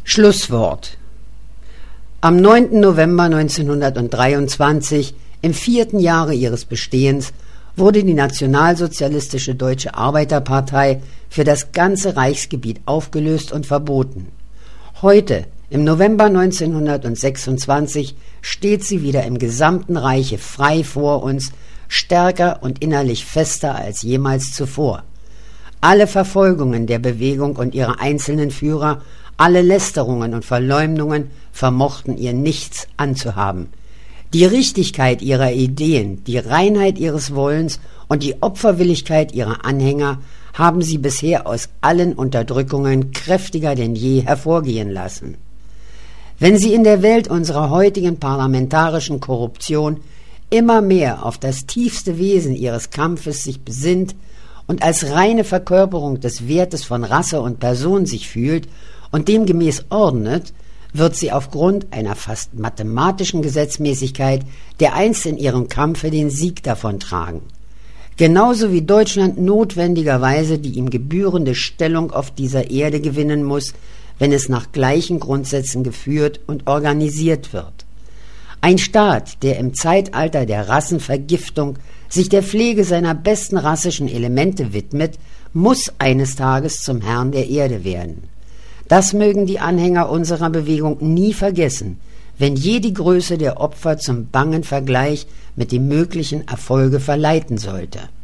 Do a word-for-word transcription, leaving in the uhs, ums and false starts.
Schlusswort. Am neunten November neunzehnhundertdreiundzwanzig, im vierten Jahre ihres Bestehens, wurde die Nationalsozialistische Deutsche Arbeiterpartei für das ganze Reichsgebiet aufgelöst und verboten. Heute, im November neunzehnhundertsechsundzwanzig, steht sie wieder im gesamten Reiche frei vor uns, stärker und innerlich fester als jemals zuvor. Alle Verfolgungen der Bewegung und ihrer einzelnen Führer, alle Lästerungen und Verleumdungen vermochten ihr nichts anzuhaben. Die Richtigkeit ihrer Ideen, die Reinheit ihres Wollens und die Opferwilligkeit ihrer Anhänger haben sie bisher aus allen Unterdrückungen kräftiger denn je hervorgehen lassen. Wenn sie in der Welt unserer heutigen parlamentarischen Korruption immer mehr auf das tiefste Wesen ihres Kampfes sich besinnt und als reine Verkörperung des Wertes von Rasse und Person sich fühlt und demgemäß ordnet, wird sie aufgrund einer fast mathematischen Gesetzmäßigkeit dereinst in ihrem Kampfe den Sieg davontragen. Genauso wie Deutschland notwendigerweise die ihm gebührende Stellung auf dieser Erde gewinnen muss, wenn es nach gleichen Grundsätzen geführt und organisiert wird. Ein Staat, der im Zeitalter der Rassenvergiftung sich der Pflege seiner besten rassischen Elemente widmet, muss eines Tages zum Herrn der Erde werden. Das mögen die Anhänger unserer Bewegung nie vergessen, wenn je die Größe der Opfer zum bangen Vergleich mit dem möglichen Erfolge verleiten sollte.